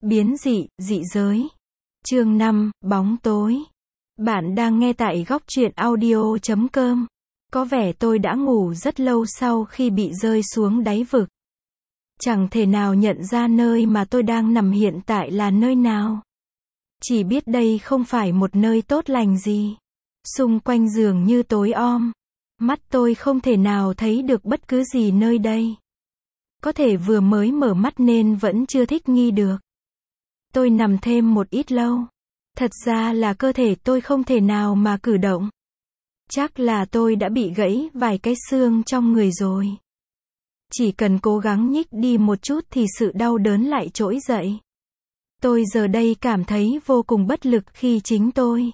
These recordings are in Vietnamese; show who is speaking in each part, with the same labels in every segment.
Speaker 1: Biến dị, dị giới. Chương 5, bóng tối. Bạn đang nghe tại góc truyện audio.com. Có vẻ tôi đã ngủ rất lâu sau khi bị rơi xuống đáy vực. Chẳng thể nào nhận ra nơi mà tôi đang nằm hiện tại là nơi nào. Chỉ biết đây không phải một nơi tốt lành gì. Xung quanh dường như tối om. Mắt tôi không thể nào thấy được bất cứ gì nơi đây. Có thể vừa mới mở mắt nên vẫn chưa thích nghi được. Tôi nằm thêm một ít lâu. Thật ra là cơ thể tôi không thể nào mà cử động. Chắc là tôi đã bị gãy vài cái xương trong người rồi. Chỉ cần cố gắng nhích đi một chút thì sự đau đớn lại trỗi dậy. Tôi giờ đây cảm thấy vô cùng bất lực khi chính tôi.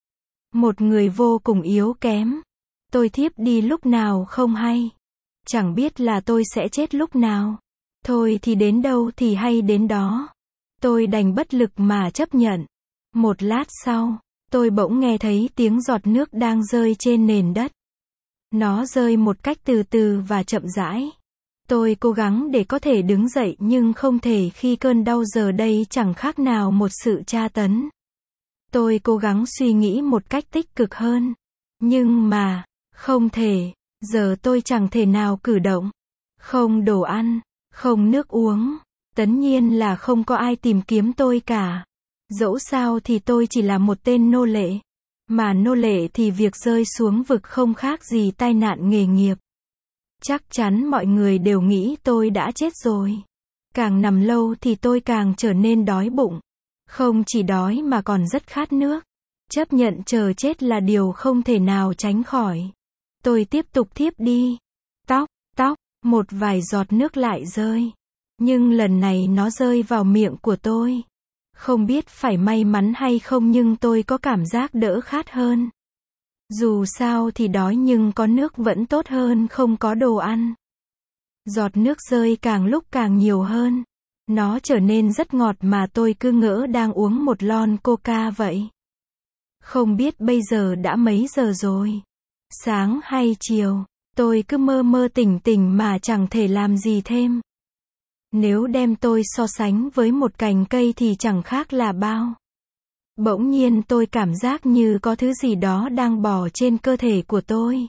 Speaker 1: Một người vô cùng yếu kém. Tôi thiếp đi lúc nào không hay. Chẳng biết là tôi sẽ chết lúc nào. Thôi thì đến đâu thì hay đến đó. Tôi đành bất lực mà chấp nhận. Một lát sau, tôi bỗng nghe thấy tiếng giọt nước đang rơi trên nền đất. Nó rơi một cách từ từ và chậm rãi. Tôi cố gắng để có thể đứng dậy nhưng không thể khi cơn đau giờ đây chẳng khác nào một sự tra tấn. Tôi cố gắng suy nghĩ một cách tích cực hơn. Nhưng mà, không thể. Giờ tôi chẳng thể nào cử động. Không đồ ăn, không nước uống. Tất nhiên là không có ai tìm kiếm tôi cả. Dẫu sao thì tôi chỉ là một tên nô lệ. Mà nô lệ thì việc rơi xuống vực không khác gì tai nạn nghề nghiệp. Chắc chắn mọi người đều nghĩ tôi đã chết rồi. Càng nằm lâu thì tôi càng trở nên đói bụng. Không chỉ đói mà còn rất khát nước. Chấp nhận chờ chết là điều không thể nào tránh khỏi. Tôi tiếp tục thiếp đi. Tóc, một vài giọt nước lại rơi. Nhưng lần này nó rơi vào miệng của tôi. Không biết phải may mắn hay không nhưng tôi có cảm giác đỡ khát hơn. Dù sao thì đói nhưng có nước vẫn tốt hơn không có đồ ăn. Giọt nước rơi càng lúc càng nhiều hơn. Nó trở nên rất ngọt mà tôi cứ ngỡ đang uống một lon coca vậy. Không biết bây giờ đã mấy giờ rồi. Sáng hay chiều, tôi cứ mơ mơ tỉnh tỉnh mà chẳng thể làm gì thêm. Nếu đem tôi so sánh với một cành cây thì chẳng khác là bao. Bỗng nhiên tôi cảm giác như có thứ gì đó đang bò trên cơ thể của tôi.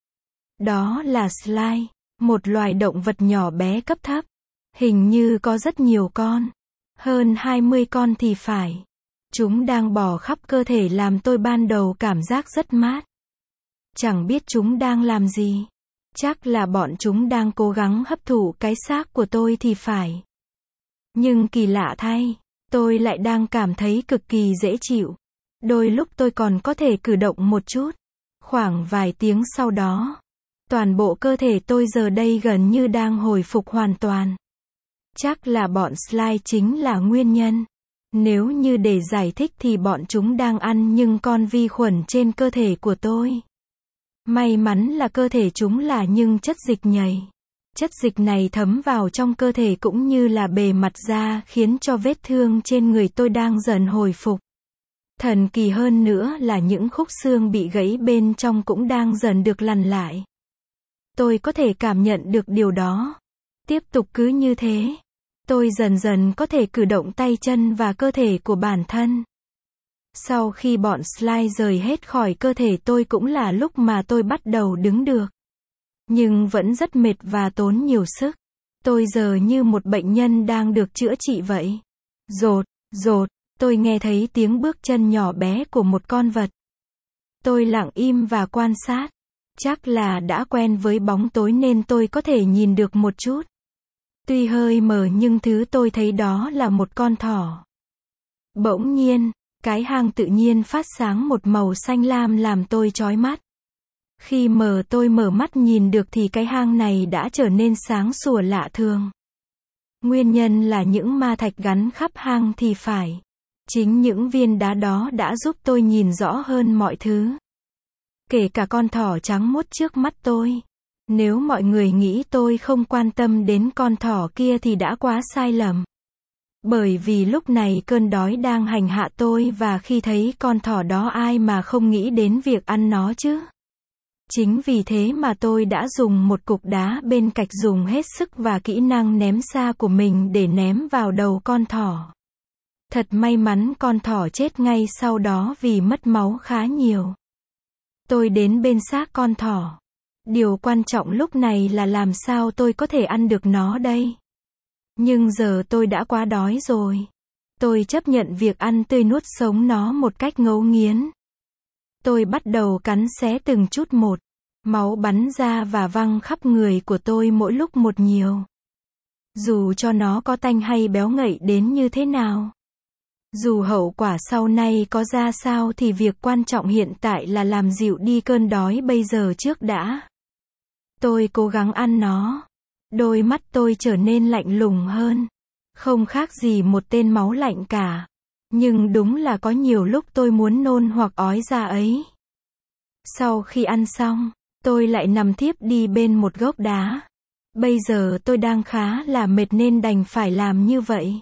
Speaker 1: Đó là slime, một loài động vật nhỏ bé cấp thấp. Hình như có rất nhiều con. Hơn 20 con thì phải. Chúng đang bò khắp cơ thể làm tôi ban đầu cảm giác rất mát. Chẳng biết chúng đang làm gì. Chắc là bọn chúng đang cố gắng hấp thụ cái xác của tôi thì phải. Nhưng kỳ lạ thay, tôi lại đang cảm thấy cực kỳ dễ chịu. Đôi lúc tôi còn có thể cử động một chút. Khoảng vài tiếng sau đó, toàn bộ cơ thể tôi giờ đây gần như đang hồi phục hoàn toàn. Chắc là bọn slime chính là nguyên nhân. Nếu như để giải thích thì bọn chúng đang ăn những con vi khuẩn trên cơ thể của tôi. May mắn là cơ thể chúng là những chất dịch nhầy. Chất dịch này thấm vào trong cơ thể cũng như là bề mặt da khiến cho vết thương trên người tôi đang dần hồi phục. Thần kỳ hơn nữa là những khúc xương bị gãy bên trong cũng đang dần được lành lại. Tôi có thể cảm nhận được điều đó. Tiếp tục cứ như thế. Tôi dần dần có thể cử động tay chân và cơ thể của bản thân. Sau khi bọn slime rời hết khỏi cơ thể tôi cũng là lúc mà tôi bắt đầu đứng được. Nhưng vẫn rất mệt và tốn nhiều sức. Tôi giờ như một bệnh nhân đang được chữa trị vậy. Rột, tôi nghe thấy tiếng bước chân nhỏ bé của một con vật. Tôi lặng im và quan sát. Chắc là đã quen với bóng tối nên tôi có thể nhìn được một chút. Tuy hơi mờ nhưng thứ tôi thấy đó là một con thỏ. Bỗng nhiên, cái hang tự nhiên phát sáng một màu xanh lam làm tôi chói mắt. Khi tôi mở mắt nhìn được thì cái hang này đã trở nên sáng sủa lạ thường. Nguyên nhân là những ma thạch gắn khắp hang thì phải. Chính những viên đá đó đã giúp tôi nhìn rõ hơn mọi thứ. Kể cả con thỏ trắng muốt trước mắt tôi. Nếu mọi người nghĩ tôi không quan tâm đến con thỏ kia thì đã quá sai lầm. Bởi vì lúc này cơn đói đang hành hạ tôi và khi thấy con thỏ đó ai mà không nghĩ đến việc ăn nó chứ. Chính vì thế mà tôi đã dùng một cục đá bên cạnh dùng hết sức và kỹ năng ném xa của mình để ném vào đầu con thỏ. Thật may mắn con thỏ chết ngay sau đó vì mất máu khá nhiều. Tôi đến bên xác con thỏ. Điều quan trọng lúc này là làm sao tôi có thể ăn được nó đây. Nhưng giờ tôi đã quá đói rồi. Tôi chấp nhận việc ăn tươi nuốt sống nó một cách ngấu nghiến. Tôi bắt đầu cắn xé từng chút một. Máu bắn ra và văng khắp người của tôi mỗi lúc một nhiều. Dù cho nó có tanh hay béo ngậy đến như thế nào. Dù hậu quả sau này có ra sao thì việc quan trọng hiện tại là làm dịu đi cơn đói bây giờ trước đã. Tôi cố gắng ăn nó. Đôi mắt tôi trở nên lạnh lùng hơn. Không khác gì một tên máu lạnh cả. Nhưng đúng là có nhiều lúc tôi muốn nôn hoặc ói ra ấy. Sau khi ăn xong, tôi lại nằm thiếp đi bên một gốc đá. Bây giờ tôi đang khá là mệt nên đành phải làm như vậy.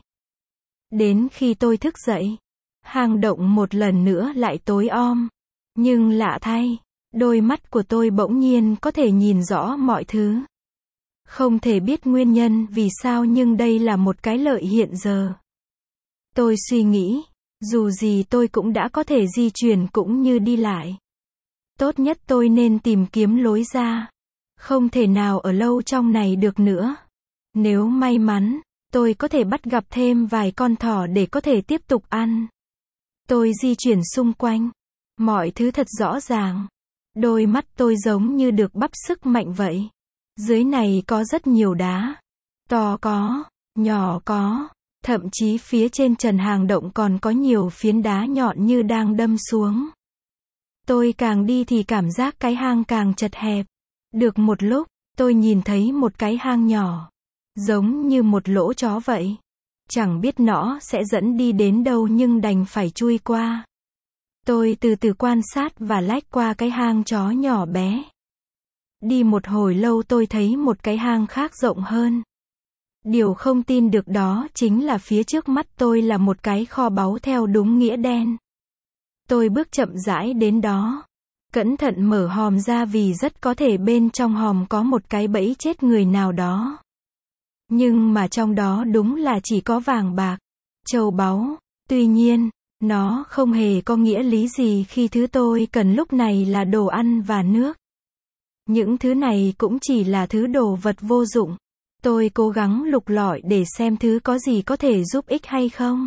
Speaker 1: Đến khi tôi thức dậy, hang động một lần nữa lại tối om. Nhưng lạ thay, đôi mắt của tôi bỗng nhiên có thể nhìn rõ mọi thứ. Không thể biết nguyên nhân vì sao nhưng đây là một cái lợi hiện giờ. Tôi suy nghĩ, dù gì tôi cũng đã có thể di chuyển cũng như đi lại. Tốt nhất tôi nên tìm kiếm lối ra. Không thể nào ở lâu trong này được nữa. Nếu may mắn, tôi có thể bắt gặp thêm vài con thỏ để có thể tiếp tục ăn. Tôi di chuyển xung quanh. Mọi thứ thật rõ ràng. Đôi mắt tôi giống như được bắp sức mạnh vậy. Dưới này có rất nhiều đá. To có, nhỏ có. Thậm chí phía trên trần hang động còn có nhiều phiến đá nhọn như đang đâm xuống. Tôi càng đi thì cảm giác cái hang càng chật hẹp. Được một lúc, tôi nhìn thấy một cái hang nhỏ. Giống như một lỗ chó vậy. Chẳng biết nó sẽ dẫn đi đến đâu nhưng đành phải chui qua. Tôi từ từ quan sát và lách qua cái hang chó nhỏ bé. Đi một hồi lâu tôi thấy một cái hang khác rộng hơn. Điều không tin được đó chính là phía trước mắt tôi là một cái kho báu theo đúng nghĩa đen. Tôi bước chậm rãi đến đó. Cẩn thận mở hòm ra vì rất có thể bên trong hòm có một cái bẫy chết người nào đó. Nhưng mà trong đó đúng là chỉ có vàng bạc, châu báu. Tuy nhiên, nó không hề có nghĩa lý gì khi thứ tôi cần lúc này là đồ ăn và nước. Những thứ này cũng chỉ là thứ đồ vật vô dụng. Tôi cố gắng lục lọi để xem thứ có gì có thể giúp ích hay không.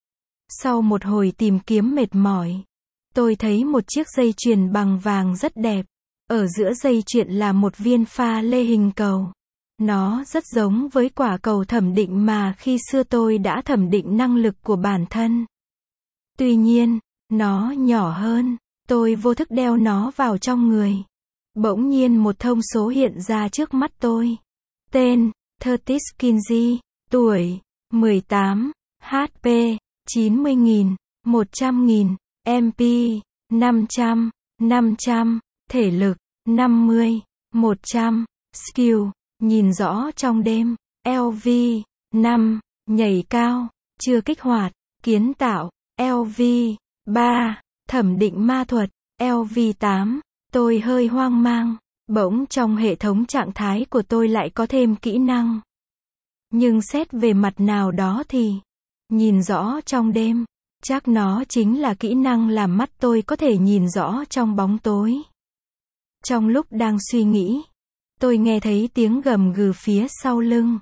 Speaker 1: Sau một hồi tìm kiếm mệt mỏi, tôi thấy một chiếc dây chuyền bằng vàng rất đẹp. Ở giữa dây chuyền là một viên pha lê hình cầu. Nó rất giống với quả cầu thẩm định mà khi xưa tôi đã thẩm định năng lực của bản thân. Tuy nhiên, nó nhỏ hơn. Tôi vô thức đeo nó vào trong người. Bỗng nhiên một thông số hiện ra trước mắt tôi. Tên, Curtis Kinsey, tuổi, 18, HP, 90.000, 100.000, MP, 500, thể lực, 50, 100, skill, nhìn rõ trong đêm, LV, 5, nhảy cao, chưa kích hoạt, kiến tạo, LV, 3, thẩm định ma thuật, LV 8, tôi hơi hoang mang, bỗng trong hệ thống trạng thái của tôi lại có thêm kỹ năng. Nhưng xét về mặt nào đó thì, nhìn rõ trong đêm, chắc nó chính là kỹ năng làm mắt tôi có thể nhìn rõ trong bóng tối. Trong lúc đang suy nghĩ, tôi nghe thấy tiếng gầm gừ phía sau lưng.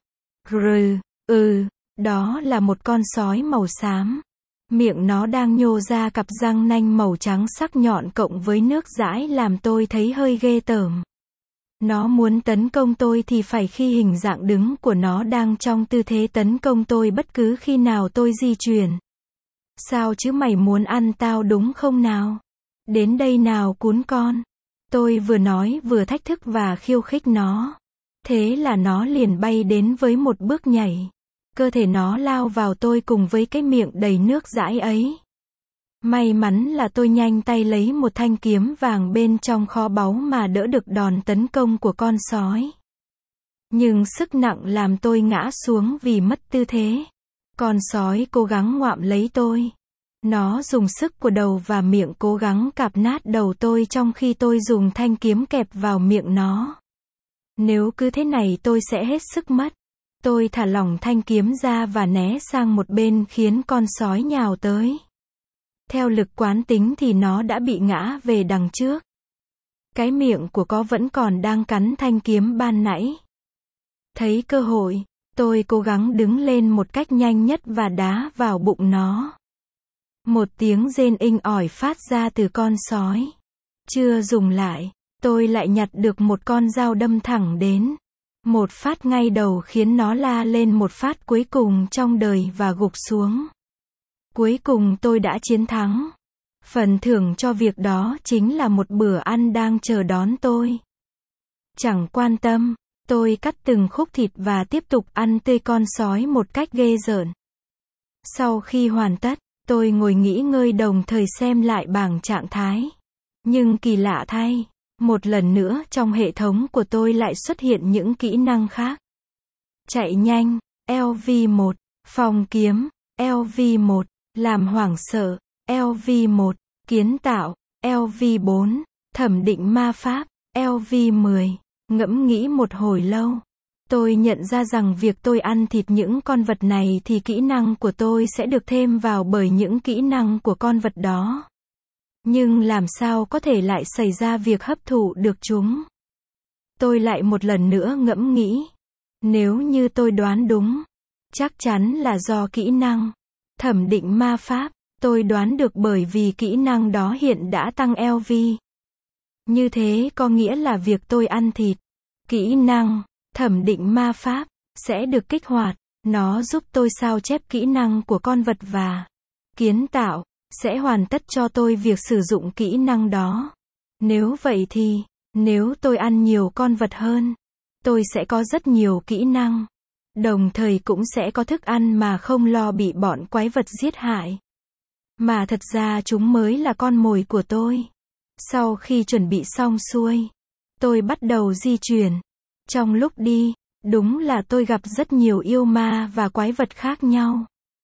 Speaker 1: Đó là một con sói màu xám. Miệng nó đang nhô ra cặp răng nanh màu trắng sắc nhọn cộng với nước dãi làm tôi thấy hơi ghê tởm. Nó muốn tấn công tôi thì phải khi hình dạng đứng của nó đang trong tư thế tấn công tôi bất cứ khi nào tôi di chuyển. Sao chứ mày muốn ăn tao đúng không nào? Đến đây nào cún con. Tôi vừa nói vừa thách thức và khiêu khích nó. Thế là nó liền bay đến với một bước nhảy. Cơ thể nó lao vào tôi cùng với cái miệng đầy nước dãi ấy. May mắn là tôi nhanh tay lấy một thanh kiếm vàng bên trong kho báu mà đỡ được đòn tấn công của con sói. Nhưng sức nặng làm tôi ngã xuống vì mất tư thế. Con sói cố gắng ngoạm lấy tôi. Nó dùng sức của đầu và miệng cố gắng cạp nát đầu tôi trong khi tôi dùng thanh kiếm kẹp vào miệng nó. Nếu cứ thế này tôi sẽ hết sức mất. Tôi thả lỏng thanh kiếm ra và né sang một bên khiến con sói nhào tới. Theo lực quán tính thì nó đã bị ngã về đằng trước. Cái miệng của nó vẫn còn đang cắn thanh kiếm ban nãy. Thấy cơ hội, tôi cố gắng đứng lên một cách nhanh nhất và đá vào bụng nó. Một tiếng rên inh ỏi phát ra từ con sói. Chưa dùng lại, tôi lại nhặt được một con dao đâm thẳng đến. Một phát ngay đầu khiến nó la lên một phát cuối cùng trong đời và gục xuống. Cuối cùng tôi đã chiến thắng. Phần thưởng cho việc đó chính là một bữa ăn đang chờ đón tôi. Chẳng quan tâm, tôi cắt từng khúc thịt và tiếp tục ăn tươi con sói một cách ghê rợn. Sau khi hoàn tất, tôi ngồi nghỉ ngơi đồng thời xem lại bảng trạng thái. Nhưng kỳ lạ thay, một lần nữa trong hệ thống của tôi lại xuất hiện những kỹ năng khác. Chạy nhanh, LV1, phòng kiếm, LV1, làm hoảng sợ, LV1, kiến tạo, LV4, thẩm định ma pháp, LV10. Ngẫm nghĩ một hồi lâu, tôi nhận ra rằng việc tôi ăn thịt những con vật này thì kỹ năng của tôi sẽ được thêm vào bởi những kỹ năng của con vật đó. Nhưng làm sao có thể lại xảy ra việc hấp thụ được chúng? Tôi lại một lần nữa ngẫm nghĩ. Nếu như tôi đoán đúng, chắc chắn là do kỹ năng thẩm định ma pháp. Tôi đoán được bởi vì kỹ năng đó hiện đã tăng LV. Như thế có nghĩa là việc tôi ăn thịt, kỹ năng thẩm định ma pháp sẽ được kích hoạt. Nó giúp tôi sao chép kỹ năng của con vật và kiến tạo sẽ hoàn tất cho tôi việc sử dụng kỹ năng đó. Nếu vậy thì, nếu tôi ăn nhiều con vật hơn, tôi sẽ có rất nhiều kỹ năng. Đồng thời cũng sẽ có thức ăn mà không lo bị bọn quái vật giết hại. Mà thật ra chúng mới là con mồi của tôi. Sau khi chuẩn bị xong xuôi, tôi bắt đầu di chuyển. Trong lúc đi, đúng là tôi gặp rất nhiều yêu ma và quái vật khác nhau.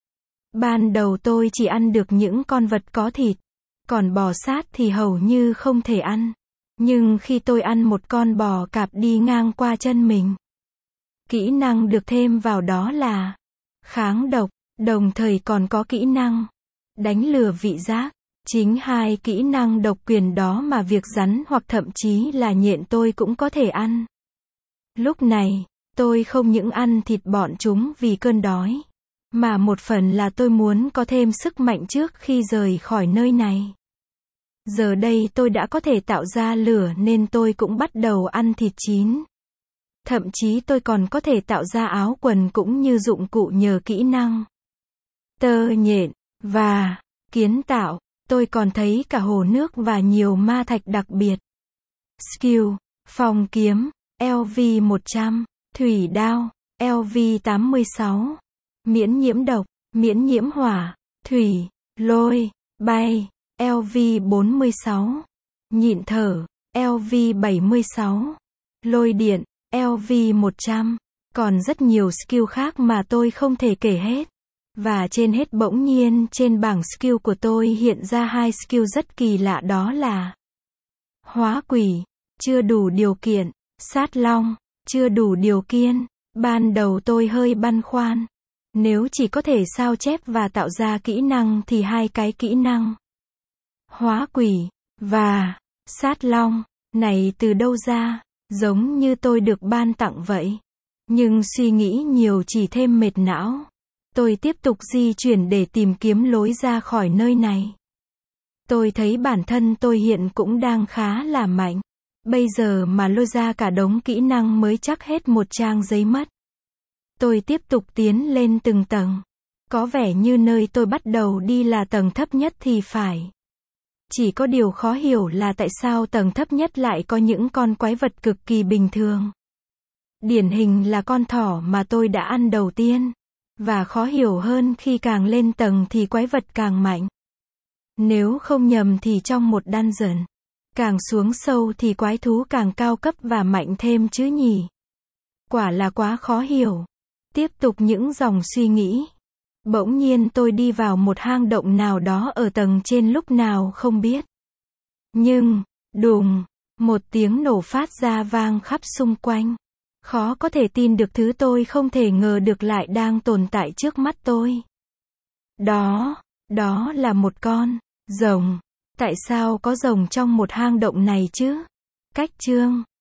Speaker 1: Ban đầu tôi chỉ ăn được những con vật có thịt, còn bò sát thì hầu như không thể ăn. Nhưng khi tôi ăn một con bò cạp đi ngang qua chân mình, kỹ năng được thêm vào đó là kháng độc, đồng thời còn có kỹ năng đánh lừa vị giác. Chính hai kỹ năng độc quyền đó mà việc rắn hoặc thậm chí là nhện tôi cũng có thể ăn. Lúc này, tôi không những ăn thịt bọn chúng vì cơn đói, mà một phần là tôi muốn có thêm sức mạnh trước khi rời khỏi nơi này. Giờ đây tôi đã có thể tạo ra lửa nên tôi cũng bắt đầu ăn thịt chín. Thậm chí tôi còn có thể tạo ra áo quần cũng như dụng cụ nhờ kỹ năng tơ nhện và kiến tạo. Tôi còn thấy cả hồ nước và nhiều ma thạch đặc biệt. Skill, phòng kiếm, LV100, thủy đao, LV86, miễn nhiễm độc, miễn nhiễm hỏa, thủy, lôi, bay, LV46, nhịn thở, LV76, lôi điện, LV100, còn rất nhiều skill khác mà tôi không thể kể hết. Và trên hết bỗng nhiên trên bảng skill của tôi hiện ra hai skill rất kỳ lạ, đó là hóa quỷ, chưa đủ điều kiện, sát long, chưa đủ điều kiện. Ban đầu tôi hơi băn khoăn. Nếu chỉ có thể sao chép và tạo ra kỹ năng thì hai cái kỹ năng hóa quỷ và sát long này từ đâu ra, giống như tôi được ban tặng vậy. Nhưng suy nghĩ nhiều chỉ thêm mệt não. Tôi tiếp tục di chuyển để tìm kiếm lối ra khỏi nơi này. Tôi thấy bản thân tôi hiện cũng đang khá là mạnh. Bây giờ mà lôi ra cả đống kỹ năng mới chắc hết một trang giấy mất. Tôi tiếp tục tiến lên từng tầng. Có vẻ như nơi tôi bắt đầu đi là tầng thấp nhất thì phải. Chỉ có điều khó hiểu là tại sao tầng thấp nhất lại có những con quái vật cực kỳ bình thường. Điển hình là con thỏ mà tôi đã ăn đầu tiên. Và khó hiểu hơn khi càng lên tầng thì quái vật càng mạnh. Nếu không nhầm thì trong một dungeon, càng xuống sâu thì quái thú càng cao cấp và mạnh thêm chứ nhỉ? Quả là quá khó hiểu. Tiếp tục những dòng suy nghĩ. Bỗng nhiên tôi đi vào một hang động nào đó ở tầng trên lúc nào không biết. Nhưng, đùng, một tiếng nổ phát ra vang khắp xung quanh. Khó có thể tin được thứ tôi không thể ngờ được lại đang tồn tại trước mắt tôi. Đó là một con rồng. Tại sao có rồng trong một hang động này chứ? Cách chương